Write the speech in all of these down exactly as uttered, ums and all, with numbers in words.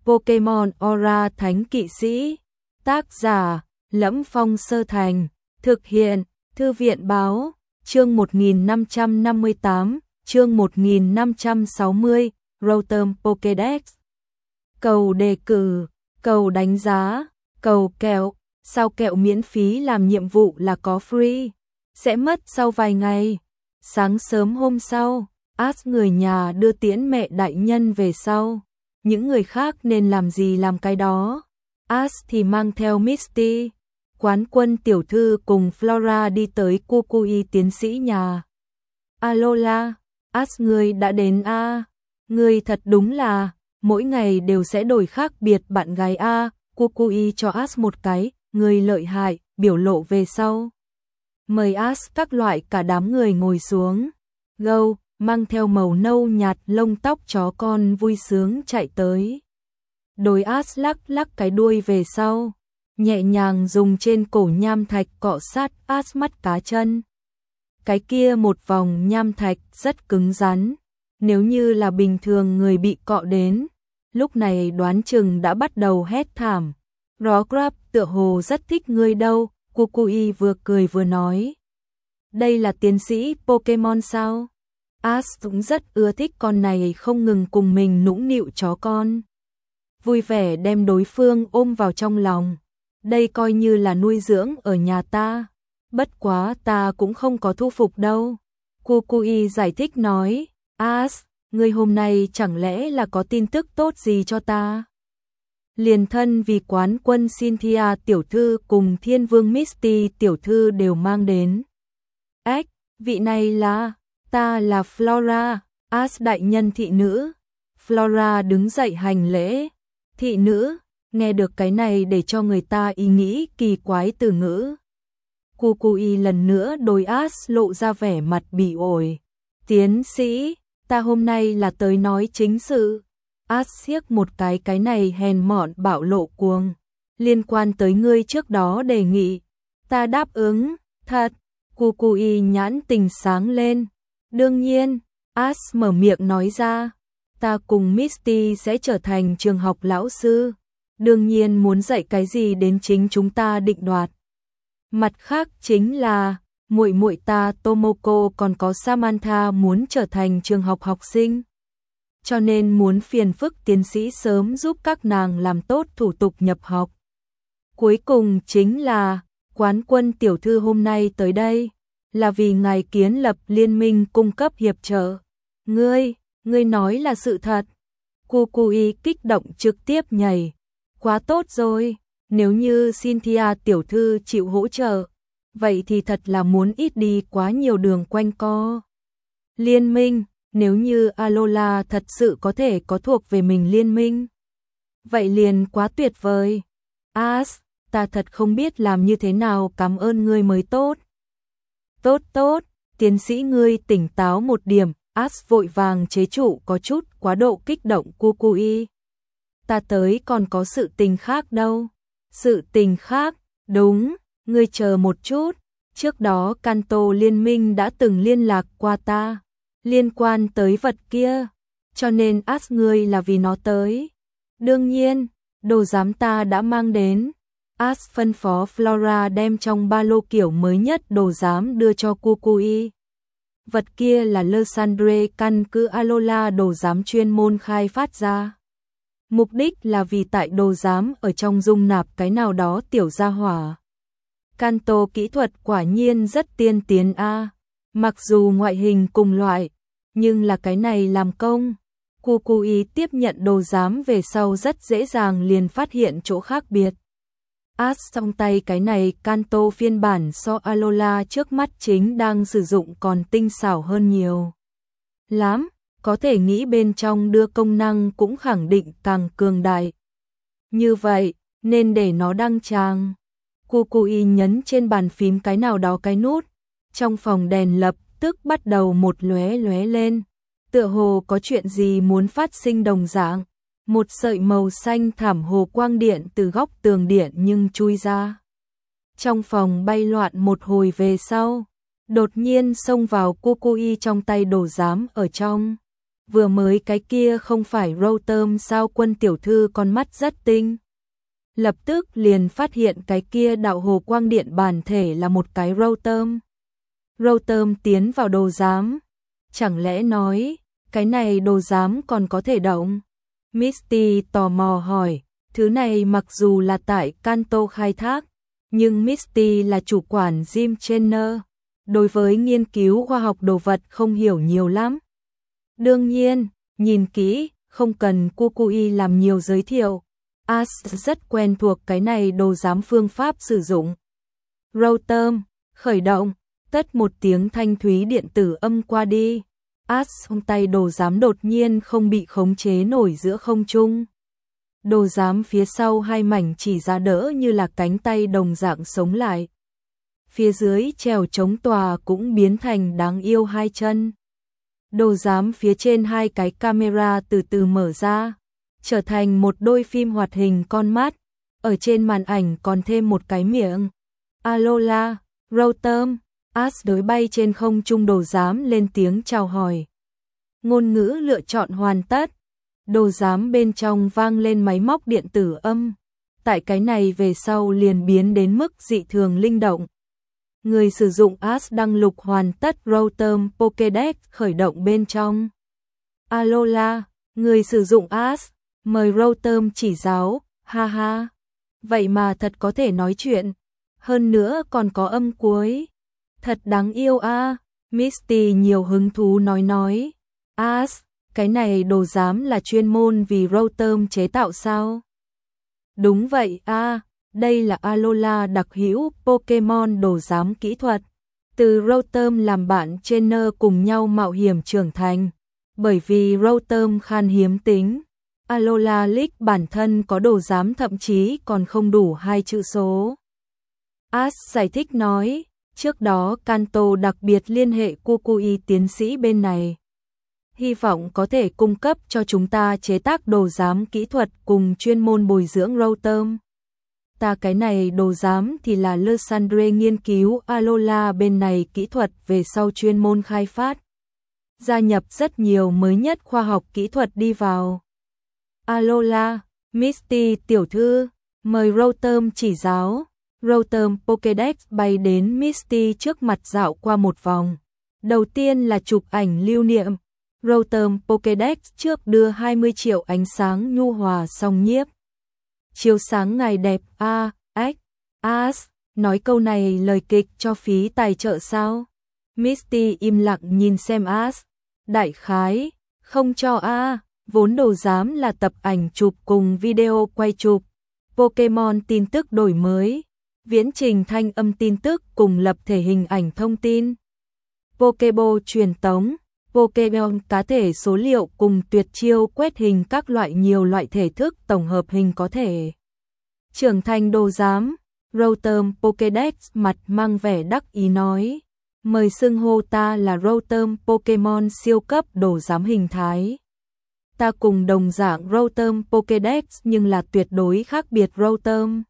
Pokemon Aura Thánh Kỵ Sĩ. Tác giả: Lẫm Phong Sơ Thành. Thực hiện: Thư viện báo. Chương một nghìn năm trăm năm mươi tám, chương một nghìn năm trăm sáu mươi, Rotom Pokédex. Cầu đề cử, cầu đánh giá, cầu kẹo. Sao kẹo miễn phí làm nhiệm vụ là có free, sẽ mất sau vài ngày. Sáng sớm hôm sau, Ash người nhà đưa tiễn mẹ đại nhân về sau. Những người khác nên làm gì làm cái đó. Ash thì mang theo Misty, Quán Quân tiểu thư cùng Flora đi tới Kukui tiến sĩ nhà. Alola, Ash ngươi đã đến a? À? Ngươi thật đúng là mỗi ngày đều sẽ đổi khác biệt bạn gái a. À? Kukui cho Ash một cái ngươi lợi hại biểu lộ về sau. Mời Ash các loại cả đám người ngồi xuống. Gâu mang theo màu nâu nhạt lông tóc chó con vui sướng chạy tới. Đối Ash lắc lắc cái đuôi về sau, nhẹ nhàng dùng trên cổ nham thạch cọ sát Ash mắt cá chân. Cái kia một vòng nham thạch rất cứng rắn, nếu như là bình thường người bị cọ đến, lúc này đoán chừng đã bắt đầu hét thảm. Rockrap tựa hồ rất thích ngươi đâu, Kukui vừa cười vừa nói. Đây là tiến sĩ Pokemon sao? Ash cũng rất ưa thích con này không ngừng cùng mình nũng nịu chó con. Vui vẻ đem đối phương ôm vào trong lòng. Đây coi như là nuôi dưỡng ở nhà ta. Bất quá ta cũng không có thu phục đâu. Kukui giải thích nói. Ash, ngươi hôm nay chẳng lẽ là có tin tức tốt gì cho ta? Liền thân vì Quán Quân Cynthia tiểu thư cùng Thiên Vương Misty tiểu thư đều mang đến. Ếch, vị này là, ta là Flora, Ash đại nhân thị nữ. Flora đứng dậy hành lễ. Thị nữ, nghe được cái này để cho người ta ý nghĩ kỳ quái từ ngữ. Kukui lần nữa đối Ash lộ ra vẻ mặt bị ổi. Tiến sĩ, ta hôm nay là tới nói chính sự. Ash siết một cái cái này hèn mọn bạo lộ cuồng. Liên quan tới ngươi trước đó đề nghị. Ta đáp ứng, thật. Kukui nhãn tình sáng lên. Đương nhiên, Ash mở miệng nói ra. Ta cùng Misty sẽ trở thành trường học lão sư. Đương nhiên muốn dạy cái gì đến chính chúng ta định đoạt. Mặt khác chính là, muội muội ta Tomoko còn có Samantha muốn trở thành trường học học sinh. Cho nên muốn phiền phức tiến sĩ sớm giúp các nàng làm tốt thủ tục nhập học. Cuối cùng chính là, Quán Quân tiểu thư hôm nay tới đây, là vì ngài kiến lập liên minh cung cấp hiệp trợ. Ngươi, ngươi nói là sự thật. Kukui kích động trực tiếp nhảy. Quá tốt rồi, nếu như Cynthia tiểu thư chịu hỗ trợ, vậy thì thật là muốn ít đi quá nhiều đường quanh co. Liên minh, nếu như Alola thật sự có thể có thuộc về mình liên minh, vậy liền quá tuyệt vời. Ash, ta thật không biết làm như thế nào cảm ơn ngươi mới tốt. Tốt tốt, tiến sĩ ngươi tỉnh táo một điểm. Ash vội vàng chế trụ có chút quá độ kích động Kukui. Ta tới còn có sự tình khác đâu. Sự tình khác, đúng, ngươi chờ một chút. Trước đó Kanto liên minh đã từng liên lạc qua ta, liên quan tới vật kia, cho nên Ash ngươi là vì nó tới. Đương nhiên, đồ giám ta đã mang đến. Ash phân phó Flora đem trong ba lô kiểu mới nhất đồ giám đưa cho Kukui. Vật kia là Lysandre căn cứ Alola đồ giám chuyên môn khai phát ra. Mục đích là vì tại đồ giám ở trong dung nạp cái nào đó tiểu gia hỏa. Kanto kỹ thuật quả nhiên rất tiên tiến a. Mặc dù ngoại hình cùng loại, nhưng là cái này làm công. Kukui tiếp nhận đồ giám về sau rất dễ dàng liền phát hiện chỗ khác biệt. Ash trong tay cái này Kanto phiên bản so Alola trước mắt chính đang sử dụng còn tinh xảo hơn nhiều. Lắm, có thể nghĩ bên trong đưa công năng cũng khẳng định càng cường đại. Như vậy, nên để nó đăng tràng. Kukui nhấn trên bàn phím cái nào đó cái nút. Trong phòng đèn lập tức bắt đầu một lóe lóe lên. Tựa hồ có chuyện gì muốn phát sinh đồng dạng. Một sợi màu xanh thảm hồ quang điện từ góc tường điện nhưng chui ra. Trong phòng bay loạn một hồi về sau, đột nhiên xông vào Kukui trong tay đồ giám ở trong. vừa mới cái kia không phải Rotom sao? Quân tiểu thư con mắt rất tinh. Lập tức liền phát hiện cái kia đạo hồ quang điện bản thể là một cái Rotom. Rotom tiến vào đồ giám. Chẳng lẽ nói, cái này đồ giám còn có thể động? Misty tò mò hỏi, thứ này mặc dù là tại Kanto khai thác, nhưng Misty là chủ quản Gym Trainer, đối với nghiên cứu khoa học đồ vật không hiểu nhiều lắm. Đương nhiên, nhìn kỹ, không cần Kukui làm nhiều giới thiệu. Ash rất quen thuộc cái này đồ giám phương pháp sử dụng. Rotom, khởi động, tất một tiếng thanh thúy điện tử âm qua đi. Ash trong tay đồ giám đột nhiên không bị khống chế nổi giữa không trung. Đồ giám phía sau hai mảnh chỉ ra đỡ như là cánh tay đồng dạng sống lại. Phía dưới trèo chống tòa cũng biến thành đáng yêu hai chân. Đồ giám phía trên hai cái camera từ từ mở ra, trở thành một đôi phim hoạt hình con mắt, ở trên màn ảnh còn thêm một cái miệng. Alola, Rotom, Ash đối bay trên không trung đồ giám lên tiếng chào hỏi. Ngôn ngữ lựa chọn hoàn tất, đồ giám bên trong vang lên máy móc điện tử âm, tại cái này về sau liền biến đến mức dị thường linh động. Người sử dụng Ash đăng lục hoàn tất Rotom Pokédex khởi động bên trong. Alola, người sử dụng Ash, mời Rotom chỉ giáo, ha ha. Vậy mà thật có thể nói chuyện, hơn nữa còn có âm cuối. Thật đáng yêu a. À. Misty nhiều hứng thú nói nói. Ash, cái này đồ giám là chuyên môn vì Rotom chế tạo sao? Đúng vậy a. À. Đây là Alola đặc hữu Pokemon đồ giám kỹ thuật. Từ Rotom làm bạn trainer cùng nhau mạo hiểm trưởng thành. Bởi vì Rotom khan hiếm tính, Alola League bản thân có đồ giám thậm chí còn không đủ hai chữ số. Ash giải thích nói, trước đó Kanto đặc biệt liên hệ Kukui tiến sĩ bên này. Hy vọng có thể cung cấp cho chúng ta chế tác đồ giám kỹ thuật cùng chuyên môn bồi dưỡng Rotom. Ta cái này đồ giám thì là Lysandre nghiên cứu Alola bên này kỹ thuật về sau chuyên môn khai phát. Gia nhập rất nhiều mới nhất khoa học kỹ thuật đi vào. Alola, Misty tiểu thư, mời Rotom chỉ giáo. Rotom Pokédex bay đến Misty trước mặt dạo qua một vòng. Đầu tiên là chụp ảnh lưu niệm. Rotom Pokédex trước đưa hai mươi triệu ánh sáng nhu hòa song nhiếp. Chiếu sáng ngày đẹp a, ếch, Ash, nói câu này lời kịch cho phí tài trợ sao? Misty im lặng nhìn xem Ash. Đại khái, không cho a, vốn đồ giám là tập ảnh chụp cùng video quay chụp. Pokemon tin tức đổi mới, viễn trình thanh âm tin tức cùng lập thể hình ảnh thông tin. Pokeball truyền tống, Pokemon cá thể số liệu cùng tuyệt chiêu quét hình các loại nhiều loại thể thức tổng hợp hình có thể. Trưởng thành đồ giám, Rotom Pokédex mặt mang vẻ đắc ý nói, mời xưng hô ta là Rotom Pokemon siêu cấp đồ giám hình thái. Ta cùng đồng dạng Rotom Pokédex nhưng là tuyệt đối khác biệt Rotom.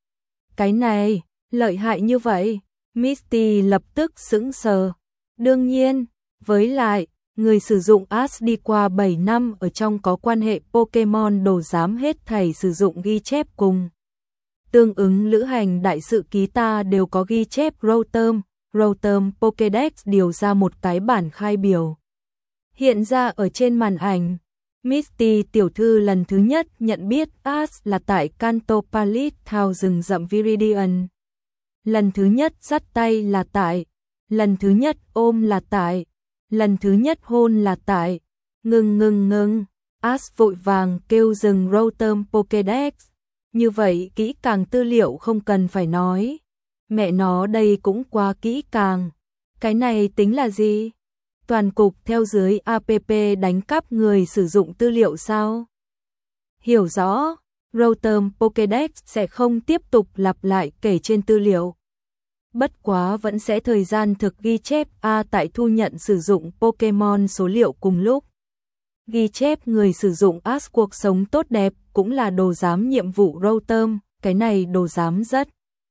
Cái này, lợi hại như vậy, Misty lập tức sững sờ. Đương nhiên, với lại, người sử dụng Ash đi qua bảy năm ở trong có quan hệ Pokemon đồ giám hết thảy sử dụng ghi chép cùng. Tương ứng lữ hành đại sự ký ta đều có ghi chép Rotom, Rotom Pokédex điều ra một cái bản khai biểu. Hiện ra ở trên màn ảnh, Misty tiểu thư lần thứ nhất nhận biết Ash là tại Kanto Palace thao rừng rậm Viridian. Lần thứ nhất dắt tay là tại, lần thứ nhất ôm là tại, lần thứ nhất hôn là tại. Ngừng ngừng ngừng, Ash vội vàng kêu dừng Rotom Pokédex. Như vậy kỹ càng tư liệu không cần phải nói. Mẹ nó đây cũng quá kỹ càng. Cái này tính là gì? Toàn cục theo dưới app đánh cắp người sử dụng tư liệu sao? Hiểu rõ, Rotom Pokédex sẽ không tiếp tục lặp lại kể trên tư liệu. Bất quá vẫn sẽ thời gian thực ghi chép A tại thu nhận sử dụng Pokemon số liệu cùng lúc. Ghi chép người sử dụng Ash cuộc sống tốt đẹp cũng là đồ giám nhiệm vụ Rotom, cái này đồ giám rất.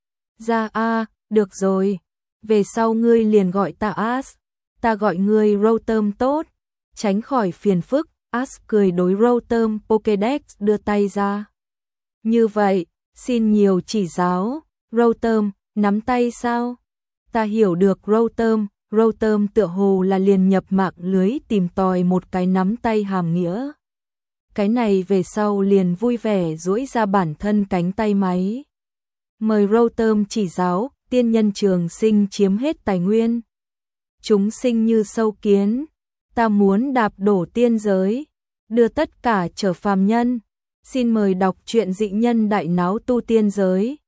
Ra A, được rồi, về sau ngươi liền gọi ta Ash, ta gọi ngươi Rotom tốt. tránh khỏi phiền phức, Ash cười đối Rotom Pokédex đưa tay ra. Như vậy, xin nhiều chỉ giáo, Rotom, nắm tay sao? Ta hiểu được Rotom, Rotom tựa hồ là liền nhập mạng lưới tìm tòi một cái nắm tay hàm nghĩa. Cái này về sau liền vui vẻ duỗi ra bản thân cánh tay máy. Mời Rotom chỉ giáo, tiên nhân trường sinh chiếm hết tài nguyên. Chúng sinh như sâu kiến, ta muốn đạp đổ tiên giới, đưa tất cả trở phàm nhân. Xin mời đọc truyện Dị Nhân Đại Náo Tu Tiên Giới.